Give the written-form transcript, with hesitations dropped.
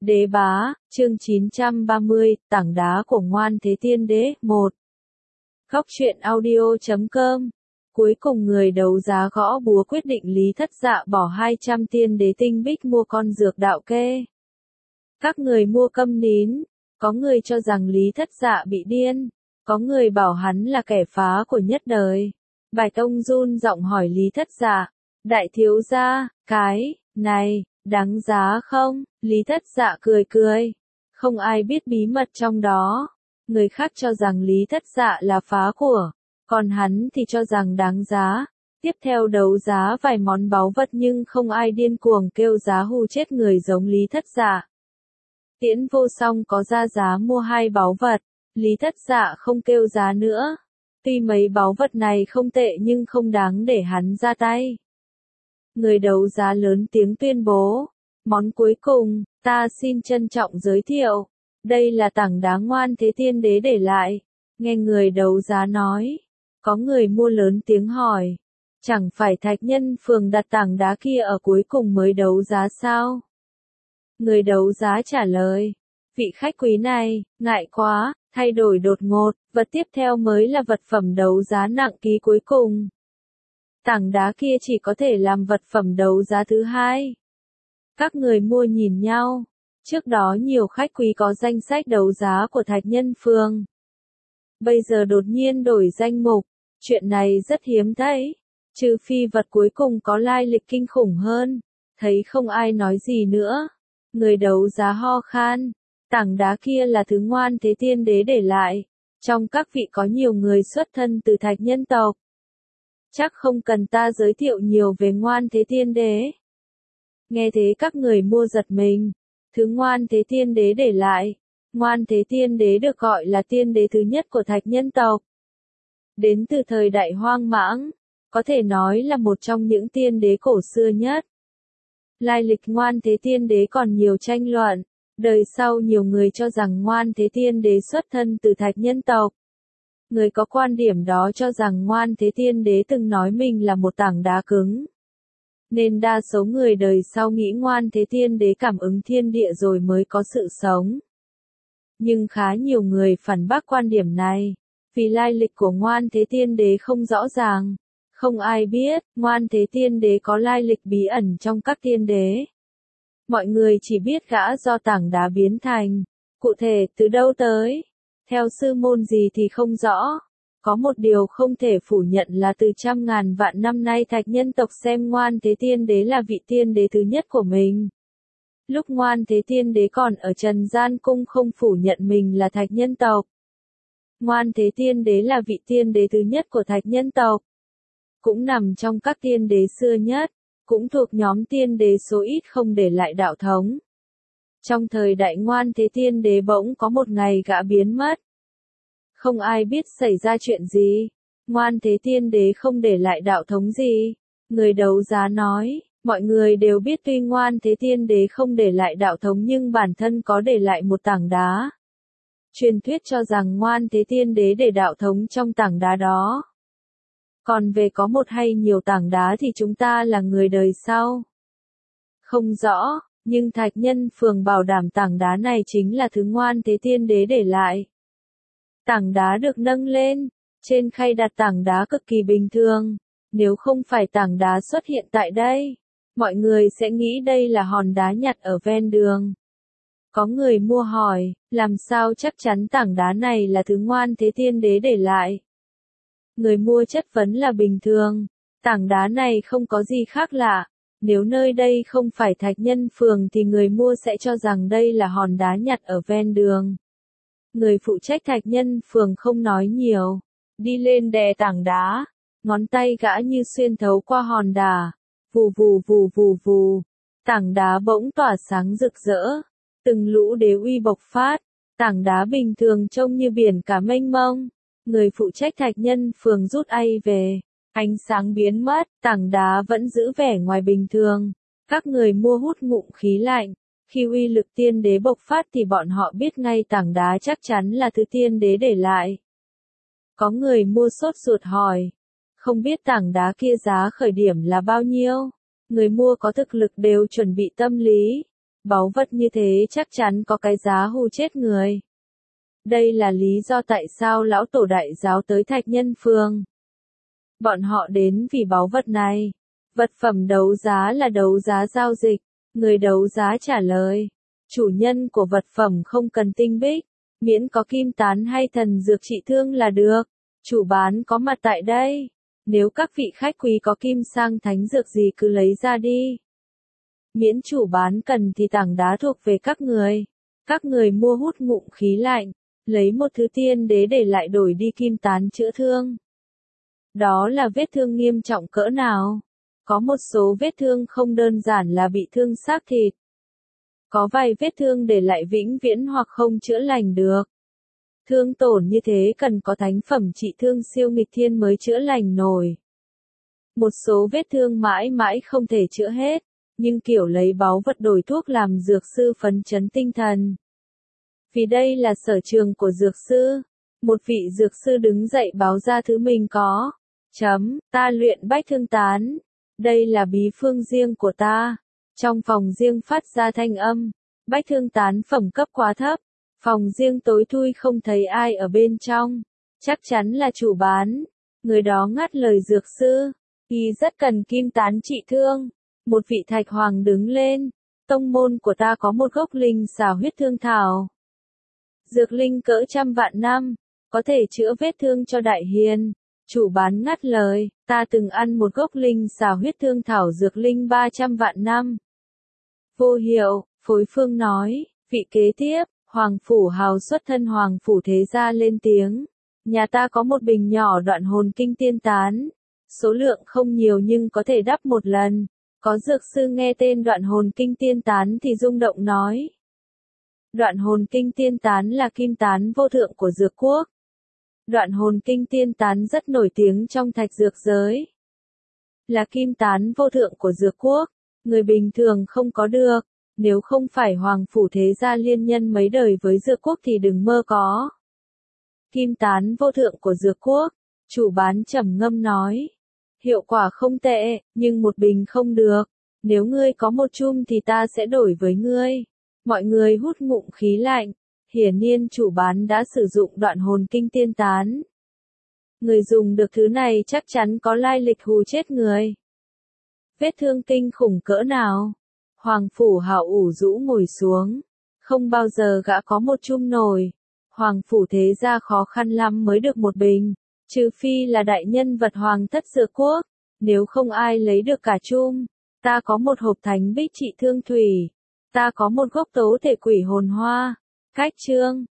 Đế bá, chương 930, tảng đá của Ngoan Thế Tiên Đế, 1. Góc truyện audio.com. Cuối cùng người đấu giá gõ búa quyết định Lý Thất Dạ bỏ 200 tiên đế tinh bích mua con dược đạo kê. Các người mua câm nín, có người cho rằng Lý Thất Dạ bị điên, có người bảo hắn là kẻ phá của nhất đời. Bạch Tông run giọng hỏi Lý Thất Dạ, đại thiếu gia, cái này đáng giá không? Lý Thất Dạ cười cười, không ai biết bí mật trong đó. Người khác cho rằng Lý Thất Dạ là phá của, còn hắn thì cho rằng đáng giá. Tiếp theo đấu giá vài món báu vật nhưng không ai điên cuồng kêu giá hù chết người giống Lý Thất Dạ. Tiễn Vô Song có ra giá mua 2 báu vật, Lý Thất Dạ không kêu giá nữa. Tuy mấy báu vật này không tệ nhưng không đáng để hắn ra tay. Người đấu giá lớn tiếng tuyên bố, món cuối cùng, ta xin trân trọng giới thiệu. Đây là tảng đá Ngoan Thế Tiên Đế để lại. Nghe người đấu giá nói, có người mua lớn tiếng hỏi, chẳng phải Thạch Nhân Phường đặt tảng đá kia ở cuối cùng mới đấu giá sao? Người đấu giá trả lời, vị khách quý này, ngại quá, thay đổi đột ngột, vật tiếp theo mới là vật phẩm đấu giá nặng ký cuối cùng. Tảng đá kia chỉ có thể làm vật phẩm đấu giá thứ 2. Các người mua nhìn nhau. Trước đó nhiều khách quý có danh sách đấu giá của Thạch Nhân Phường. Bây giờ đột nhiên đổi danh mục. Chuyện này rất hiếm thấy. Trừ phi vật cuối cùng có lai lịch kinh khủng hơn. Thấy không ai nói gì nữa. Người đấu giá ho khan. Tảng đá kia là thứ Ngoan Thế Tiên Đế để lại. Trong các vị có nhiều người xuất thân từ Thạch nhân tộc. Chắc không cần ta giới thiệu nhiều về Ngoan Thế Tiên Đế. Nghe thế các người mua giật mình. Thứ Ngoan Thế Tiên Đế để lại. Ngoan Thế Tiên Đế được gọi là tiên đế thứ nhất của Thạch nhân tộc. Đến từ thời đại hoang mãng. Có thể nói là một trong những tiên đế cổ xưa nhất. Lai lịch Ngoan Thế Tiên Đế còn nhiều tranh luận. Đời sau nhiều người cho rằng Ngoan Thế Tiên Đế xuất thân từ Thạch nhân tộc. Người có quan điểm đó cho rằng Ngoan Thế Tiên Đế từng nói mình là một tảng đá cứng. Nên đa số người đời sau nghĩ Ngoan Thế Tiên Đế cảm ứng thiên địa rồi mới có sự sống. Nhưng khá nhiều người phản bác quan điểm này. Vì lai lịch của Ngoan Thế Tiên Đế không rõ ràng. Không ai biết, Ngoan Thế Tiên Đế có lai lịch bí ẩn trong các tiên đế. Mọi người chỉ biết gã do tảng đá biến thành. Cụ thể, từ đâu tới? Theo sư môn gì thì không rõ. Có một điều không thể phủ nhận là từ trăm ngàn vạn năm nay Thạch nhân tộc xem Ngoan Thế Tiên Đế là vị tiên đế thứ nhất của mình. Lúc Ngoan Thế Tiên Đế còn ở Trần Gian Cung không phủ nhận mình là Thạch nhân tộc. Ngoan Thế Tiên Đế là vị tiên đế thứ nhất của Thạch nhân tộc. Cũng nằm trong các tiên đế xưa nhất. Cũng thuộc nhóm tiên đế số ít không để lại đạo thống. Trong thời đại Ngoan Thế Tiên Đế bỗng có một ngày gã biến mất. Không ai biết xảy ra chuyện gì. Ngoan Thế Tiên Đế không để lại đạo thống gì. Người đấu giá nói, mọi người đều biết tuy Ngoan Thế Tiên Đế không để lại đạo thống nhưng bản thân có để lại một tảng đá. Truyền thuyết cho rằng Ngoan Thế Tiên Đế để đạo thống trong tảng đá đó. Còn về có một hay nhiều tảng đá thì chúng ta là người đời sau. Không rõ, nhưng Thạch Nhân Phường bảo đảm tảng đá này chính là thứ Ngoan Thế Tiên Đế để lại. Tảng đá được nâng lên, trên khay đặt tảng đá cực kỳ bình thường. Nếu không phải tảng đá xuất hiện tại đây, mọi người sẽ nghĩ đây là hòn đá nhặt ở ven đường. Có người mua hỏi, làm sao chắc chắn tảng đá này là thứ Ngoan Thế Tiên Đế để lại? Người mua chất vấn là bình thường, tảng đá này không có gì khác lạ. Nếu nơi đây không phải Thạch Nhân Phường thì người mua sẽ cho rằng đây là hòn đá nhặt ở ven đường. Người phụ trách Thạch Nhân Phường không nói nhiều, đi lên đè tảng đá, ngón tay gã như xuyên thấu qua hòn đá, vù vù vù vù vù, tảng đá bỗng tỏa sáng rực rỡ, từng lũ đế uy bộc phát, tảng đá bình thường trông như biển cả mênh mông. Người phụ trách Thạch Nhân Phường rút ai về, ánh sáng biến mất, tảng đá vẫn giữ vẻ ngoài bình thường. Các người mua hút ngụm khí lạnh. Khi uy lực tiên đế bộc phát thì bọn họ biết ngay tảng đá chắc chắn là thứ tiên đế để lại. Có người mua sốt ruột hỏi, không biết tảng đá kia giá khởi điểm là bao nhiêu? Người mua có thực lực đều chuẩn bị tâm lý. Báu vật như thế chắc chắn có cái giá hù chết người. Đây là lý do tại sao lão tổ đại giáo tới Thạch Nhân Phường. Bọn họ đến vì báu vật này. Vật phẩm đấu giá là đấu giá giao dịch. Người đấu giá trả lời. Chủ nhân của vật phẩm không cần tinh bích, miễn có kim tán hay thần dược trị thương là được. Chủ bán có mặt tại đây. Nếu các vị khách quý có kim sang thánh dược gì cứ lấy ra đi. Miễn chủ bán cần thì tảng đá thuộc về các người. Các người mua hút ngụm khí lạnh, lấy một thứ tiên đế để lại đổi đi kim tán chữa thương. Đó là vết thương nghiêm trọng cỡ nào? Có một số vết thương không đơn giản là bị thương xác thịt. Có vài vết thương để lại vĩnh viễn hoặc không chữa lành được. Thương tổn như thế cần có thánh phẩm trị thương siêu nghịch thiên mới chữa lành nổi. Một số vết thương mãi mãi không thể chữa hết, nhưng kiểu lấy báu vật đổi thuốc làm dược sư phấn chấn tinh thần. Vì đây là sở trường của dược sư. Một vị dược sư đứng dậy báo ra thứ mình có. Ta luyện bách thương tán. Đây là bí phương riêng của ta. Trong phòng riêng phát ra thanh âm. Bách thương tán phẩm cấp quá thấp. Phòng riêng tối thui không thấy ai ở bên trong. Chắc chắn là chủ bán. Người đó ngắt lời dược sư. Y rất cần kim tán trị thương. Một vị thạch hoàng đứng lên. Tông môn của ta có một gốc linh xà huyết thương thảo. Dược linh cỡ 100 vạn năm. Có thể chữa vết thương cho đại hiền. Chủ bán ngắt lời. Ta từng ăn một gốc linh xà huyết thương thảo dược linh 300 vạn năm. Vô hiệu, phối phương nói. Vị kế tiếp. Hoàng phủ hào xuất thân hoàng phủ thế gia lên tiếng. Nhà ta có một bình nhỏ đoạn hồn kinh tiên tán. Số lượng không nhiều nhưng có thể đắp một lần. Có dược sư nghe tên đoạn hồn kinh tiên tán thì rung động nói. Đoạn hồn kinh tiên tán là kim tán vô thượng của dược quốc. Đoạn hồn kinh tiên tán rất nổi tiếng trong thạch dược giới. Là kim tán vô thượng của dược quốc. Người bình thường không có được. Nếu không phải hoàng phủ thế gia liên nhân mấy đời với dược quốc thì đừng mơ có. Kim tán vô thượng của dược quốc. Chủ bán trầm ngâm nói. Hiệu quả không tệ, nhưng một bình không được. Nếu ngươi có một chum thì ta sẽ đổi với ngươi. Mọi người hút ngụm khí lạnh. Hiển nhiên chủ bán đã sử dụng đoạn hồn kinh tiên tán. Người dùng được thứ này chắc chắn có lai lịch hù chết người. Vết thương kinh khủng cỡ nào? Hoàng phủ hào ủ rũ ngồi xuống. Không bao giờ gã có một chum nổi. Hoàng phủ thế gia khó khăn lắm mới được một bình. Trừ phi là đại nhân vật hoàng thất dược quốc. Nếu không ai lấy được cả chum. Ta có một hộp thánh bích trị thương thủy. Ta có một gốc tố thể quỷ hồn hoa. Cách chương